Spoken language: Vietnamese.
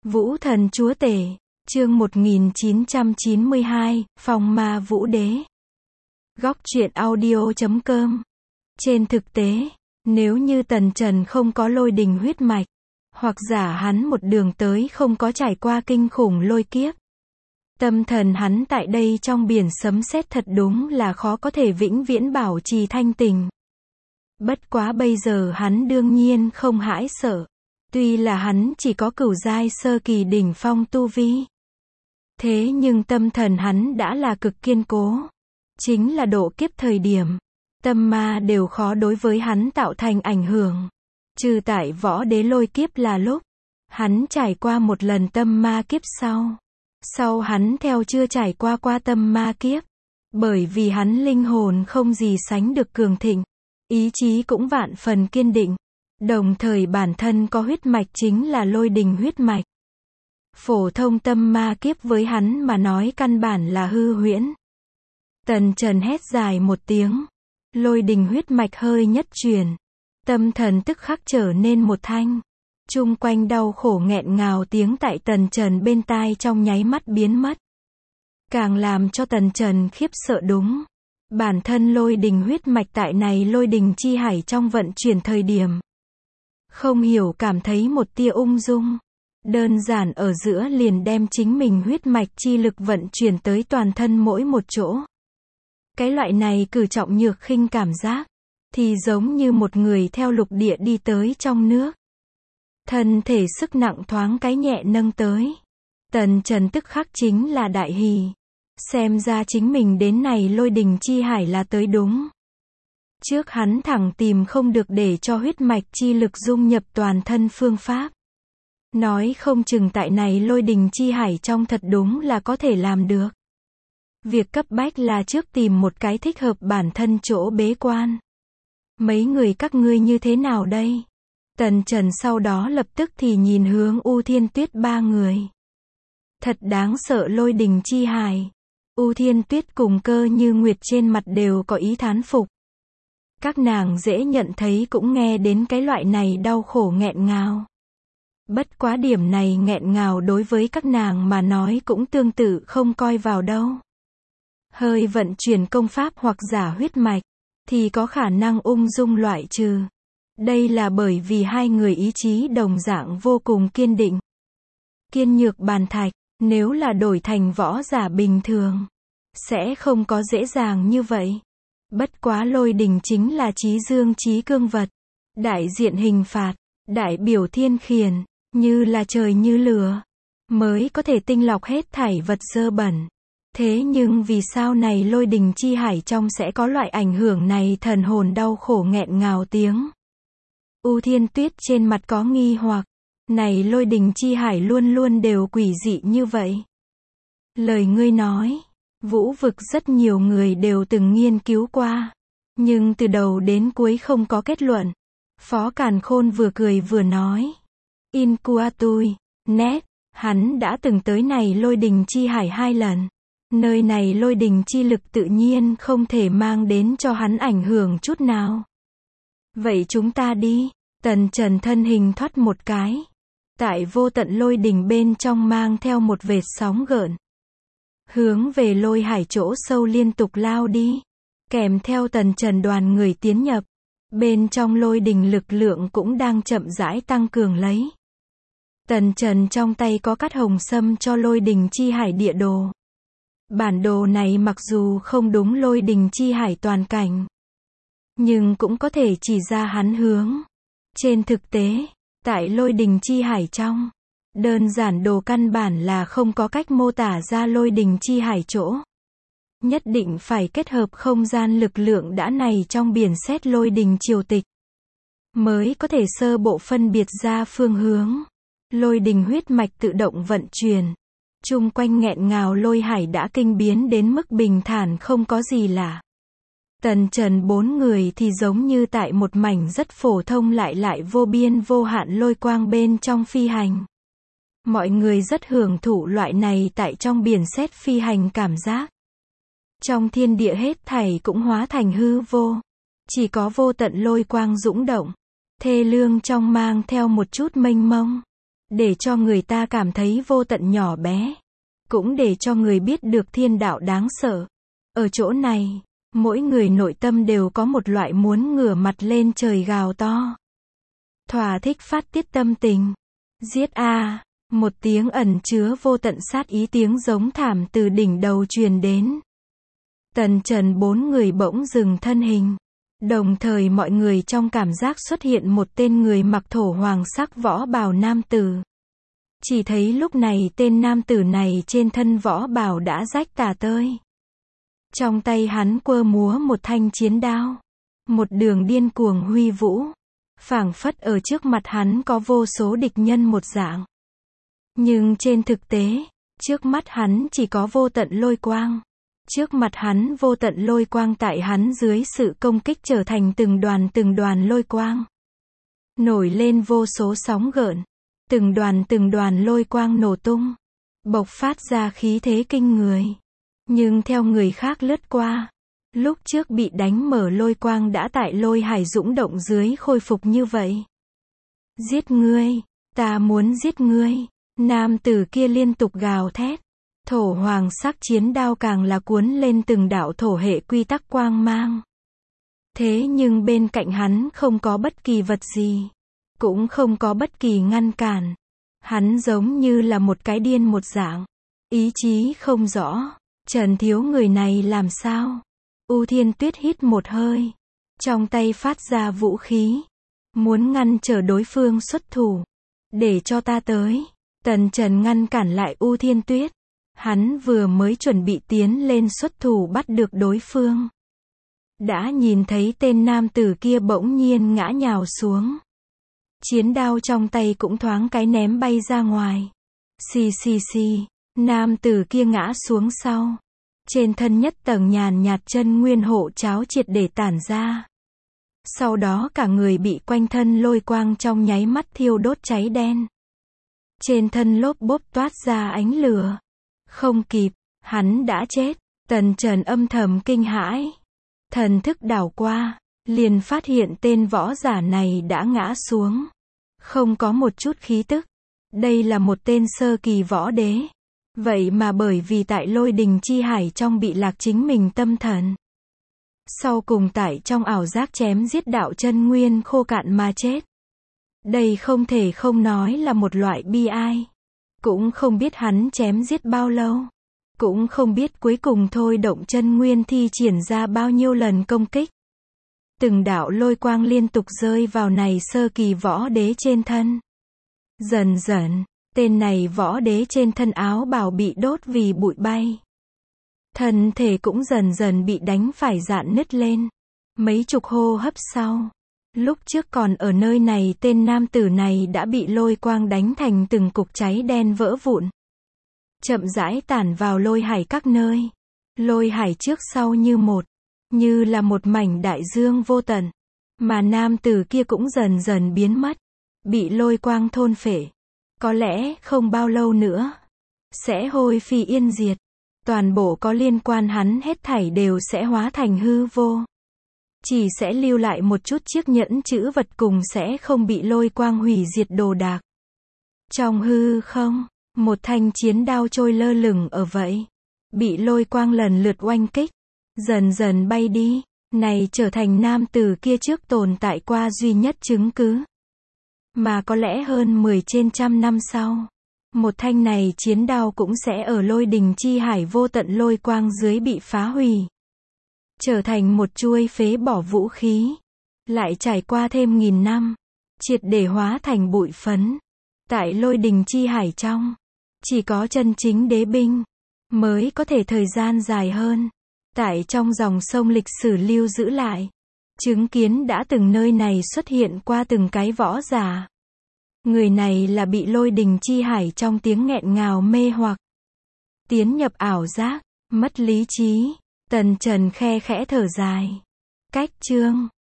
Vũ thần chúa tể, chương 1992, Phong ma vũ đế. Góc truyện audio.com. Trên thực tế, nếu như Tần Trần không có lôi đình huyết mạch, hoặc giả hắn một đường tới không có trải qua kinh khủng lôi kiếp, tâm thần hắn tại đây trong biển sấm sét thật đúng là khó có thể vĩnh viễn bảo trì thanh tình. Bất quá bây giờ hắn đương nhiên không hãi sợ. Tuy là hắn chỉ có cửu giai sơ kỳ đỉnh phong tu vi, thế nhưng tâm thần hắn đã là cực kiên cố. Chính là độ kiếp thời điểm, tâm ma đều khó đối với hắn tạo thành ảnh hưởng. Trừ tại võ đế lôi kiếp là lúc hắn trải qua một lần tâm ma kiếp sau hắn theo chưa trải qua tâm ma kiếp. Bởi vì hắn linh hồn không gì sánh được cường thịnh, ý chí cũng vạn phần kiên định. Đồng thời bản thân có huyết mạch chính là lôi đình huyết mạch. Phổ thông tâm ma kiếp với hắn mà nói căn bản là hư huyễn. Tần Trần hét dài một tiếng. Lôi đình huyết mạch hơi nhất chuyển. Tâm thần tức khắc trở nên một thanh. Chung quanh đau khổ nghẹn ngào tiếng tại Tần Trần bên tai trong nháy mắt biến mất. Càng làm cho Tần Trần khiếp sợ đúng. Bản thân lôi đình huyết mạch tại này lôi đình chi hải trong vận chuyển thời điểm. Không hiểu cảm thấy một tia ung dung. Đơn giản ở giữa liền đem chính mình huyết mạch chi lực vận chuyển tới toàn thân mỗi một chỗ. Cái loại này cử trọng nhược khinh cảm giác, thì giống như một người theo lục địa đi tới trong nước. Thân thể sức nặng thoáng cái nhẹ nâng tới. Tần Trần tức khắc chính là đại hỉ. Xem ra chính mình đến này lôi đình chi hải là tới đúng. Trước hắn thẳng tìm không được để cho huyết mạch chi lực dung nhập toàn thân phương pháp. Nói không chừng tại này lôi đình chi hải trong thật đúng là có thể làm được. Việc cấp bách là trước tìm một cái thích hợp bản thân chỗ bế quan. Mấy người các ngươi như thế nào đây? Tần Trần sau đó lập tức thì nhìn hướng U Thiên Tuyết ba người. Thật đáng sợ lôi đình chi hải. U Thiên Tuyết cùng Cơ Như Nguyệt trên mặt đều có ý thán phục. Các nàng dễ nhận thấy cũng nghe đến cái loại này đau khổ nghẹn ngào. Bất quá điểm này nghẹn ngào đối với các nàng mà nói cũng tương tự không coi vào đâu. Hơi vận chuyển công pháp hoặc giả huyết mạch, thì có khả năng ung dung loại trừ. Đây là bởi vì hai người ý chí đồng dạng vô cùng kiên định. Kiên nhược bàn thạch, nếu là đổi thành võ giả bình thường, sẽ không có dễ dàng như vậy. Bất quá lôi đình chính là chí dương chí cương vật. Đại diện hình phạt, đại biểu thiên khiển, như là trời như lửa, mới có thể tinh lọc hết thảy vật dơ bẩn. Thế nhưng vì sao này lôi đình chi hải trong sẽ có loại ảnh hưởng này thần hồn đau khổ nghẹn ngào tiếng. U Thiên Tuyết trên mặt có nghi hoặc, này lôi đình chi hải luôn luôn đều quỷ dị như vậy. Lời ngươi nói, vũ vực rất nhiều người đều từng nghiên cứu qua, nhưng từ đầu đến cuối không có kết luận. Phó Càn Khôn vừa cười vừa nói. Incuatui, nét, hắn đã từng tới này lôi đình chi hải 2 lần. Nơi này lôi đình chi lực tự nhiên không thể mang đến cho hắn ảnh hưởng chút nào. Vậy chúng ta đi. Tần Trần thân hình thoát một cái. Tại vô tận lôi đình bên trong mang theo một vệt sóng gợn. Hướng về lôi hải chỗ sâu liên tục lao đi. Kèm theo Tần Trần đoàn người tiến nhập. Bên trong lôi đình lực lượng cũng đang chậm rãi tăng cường lấy. Tần Trần trong tay có cắt hồng sâm cho lôi đình chi hải địa đồ. Bản đồ này mặc dù không đúng lôi đình chi hải toàn cảnh, nhưng cũng có thể chỉ ra hắn hướng. Trên thực tế, tại lôi đình chi hải trong, đơn giản đồ căn bản là không có cách mô tả ra lôi đình chi hải chỗ. Nhất định phải kết hợp không gian lực lượng đã này trong biển sét lôi đình triều tịch, mới có thể sơ bộ phân biệt ra phương hướng. Lôi đình huyết mạch tự động vận chuyển. Chung quanh nghẹn ngào lôi hải đã kinh biến đến mức bình thản không có gì lạ. Tần Trần 4 người thì giống như tại một mảnh rất phổ thông lại vô biên vô hạn lôi quang bên trong phi hành. Mọi người rất hưởng thụ loại này tại trong biển sét phi hành cảm giác. Trong thiên địa hết thảy cũng hóa thành hư vô. Chỉ có vô tận lôi quang dũng động. Thê lương trong mang theo một chút mênh mông. để cho người ta cảm thấy vô tận nhỏ bé, cũng để cho người biết được thiên đạo đáng sợ. Ở chỗ này, mỗi người nội tâm đều có một loại muốn ngửa mặt lên trời gào to. Thỏa thích phát tiết tâm tình. Giết a! Một tiếng ẩn chứa vô tận sát ý tiếng giống thảm từ đỉnh đầu truyền đến. Tần Trần bốn người bỗng dừng thân hình. Đồng thời mọi người trong cảm giác xuất hiện một tên người mặc thổ hoàng sắc võ bào nam tử. Chỉ thấy lúc này tên nam tử này trên thân võ bào đã rách tả tơi. Trong tay hắn quơ múa một thanh chiến đao. Một đường điên cuồng huy vũ. Phảng phất ở trước mặt hắn có vô số địch nhân một dạng. Nhưng trên thực tế, trước mắt hắn chỉ có vô tận lôi quang. Trước mặt hắn vô tận lôi quang tại hắn dưới sự công kích trở thành từng đoàn lôi quang. Nổi lên vô số sóng gợn. Từng đoàn lôi quang nổ tung. Bộc phát ra khí thế kinh người. Nhưng theo người khác lướt qua. Lúc trước bị đánh mở lôi quang đã tại lôi hải dũng động dưới khôi phục như vậy. Giết ngươi, ta muốn giết ngươi. Nam tử kia liên tục gào thét. Thổ hoàng sắc chiến đao càng là cuốn lên từng đạo thổ hệ quy tắc quang mang. Thế nhưng bên cạnh hắn không có bất kỳ vật gì. Cũng không có bất kỳ ngăn cản. Hắn giống như là một cái điên một dạng. Ý chí không rõ. Trần thiếu người này làm sao? U Thiên Tuyết hít một hơi. Trong tay phát ra vũ khí. Muốn ngăn trở đối phương xuất thủ. Để cho ta tới. Tần Trần ngăn cản lại U Thiên Tuyết. Hắn vừa mới chuẩn bị tiến lên xuất thủ bắt được đối phương. Đã nhìn thấy tên nam tử kia bỗng nhiên ngã nhào xuống. Chiến đao trong tay cũng thoáng cái ném bay ra ngoài. Xì xì xì. Nam tử kia ngã xuống sau. Trên thân nhất tầng nhàn nhạt chân nguyên hộ cháo triệt để tản ra. Sau đó cả người bị quanh thân lôi quang trong nháy mắt thiêu đốt cháy đen. Trên thân lốp bốp toát ra ánh lửa. Không kịp, hắn đã chết. Tần Trần âm thầm kinh hãi. Thần thức đảo qua, liền phát hiện tên võ giả này đã ngã xuống. Không có một chút khí tức. Đây là một tên sơ kỳ võ đế. Vậy mà bởi vì tại lôi đình chi hải trong bị lạc chính mình tâm thần. Sau cùng tại trong ảo giác chém giết đạo chân nguyên khô cạn mà chết. Đây không thể không nói là một loại bi ai. Cũng không biết hắn chém giết bao lâu. Cũng không biết cuối cùng thôi động chân nguyên thi triển ra bao nhiêu lần công kích. Từng đạo lôi quang liên tục rơi vào này sơ kỳ võ đế trên thân. Dần dần, tên này võ đế trên thân áo bào bị đốt vì bụi bay. Thân thể cũng dần dần bị đánh phải rạn nứt lên. Mấy chục hô hấp sau. Lúc trước còn ở nơi này tên nam tử này đã bị lôi quang đánh thành từng cục cháy đen vỡ vụn. Chậm rãi tản vào lôi hải các nơi. Lôi hải trước sau như một. Như là một mảnh đại dương vô tận. Mà nam tử kia cũng dần dần biến mất. Bị lôi quang thôn phệ. Có lẽ không bao lâu nữa. Sẽ hôi phi yên diệt. Toàn bộ có liên quan hắn hết thảy đều sẽ hóa thành hư vô. Chỉ sẽ lưu lại một chút chiếc nhẫn chữ vật cùng sẽ không bị lôi quang hủy diệt đồ đạc. Trong hư không, một thanh chiến đao trôi lơ lửng ở vậy. Bị lôi quang lần lượt oanh kích. Dần dần bay đi. Này trở thành nam tử kia trước tồn tại qua duy nhất chứng cứ. Mà có lẽ hơn 10 trên trăm năm sau. Một thanh này chiến đao cũng sẽ ở lôi đình chi hải vô tận lôi quang dưới bị phá hủy. Trở thành một chuôi phế bỏ vũ khí. Lại trải qua thêm 1000 năm. Triệt để hóa thành bụi phấn. Tại lôi đình chi hải trong. Chỉ có chân chính đế binh. Mới có thể thời gian dài hơn. Tại trong dòng sông lịch sử lưu giữ lại. Chứng kiến đã từng nơi này xuất hiện qua từng cái võ giả. Người này là bị lôi đình chi hải trong tiếng nghẹn ngào mê hoặc. Tiến nhập ảo giác. Mất lý trí. Tần Trần khe khẽ thở dài. Cách chương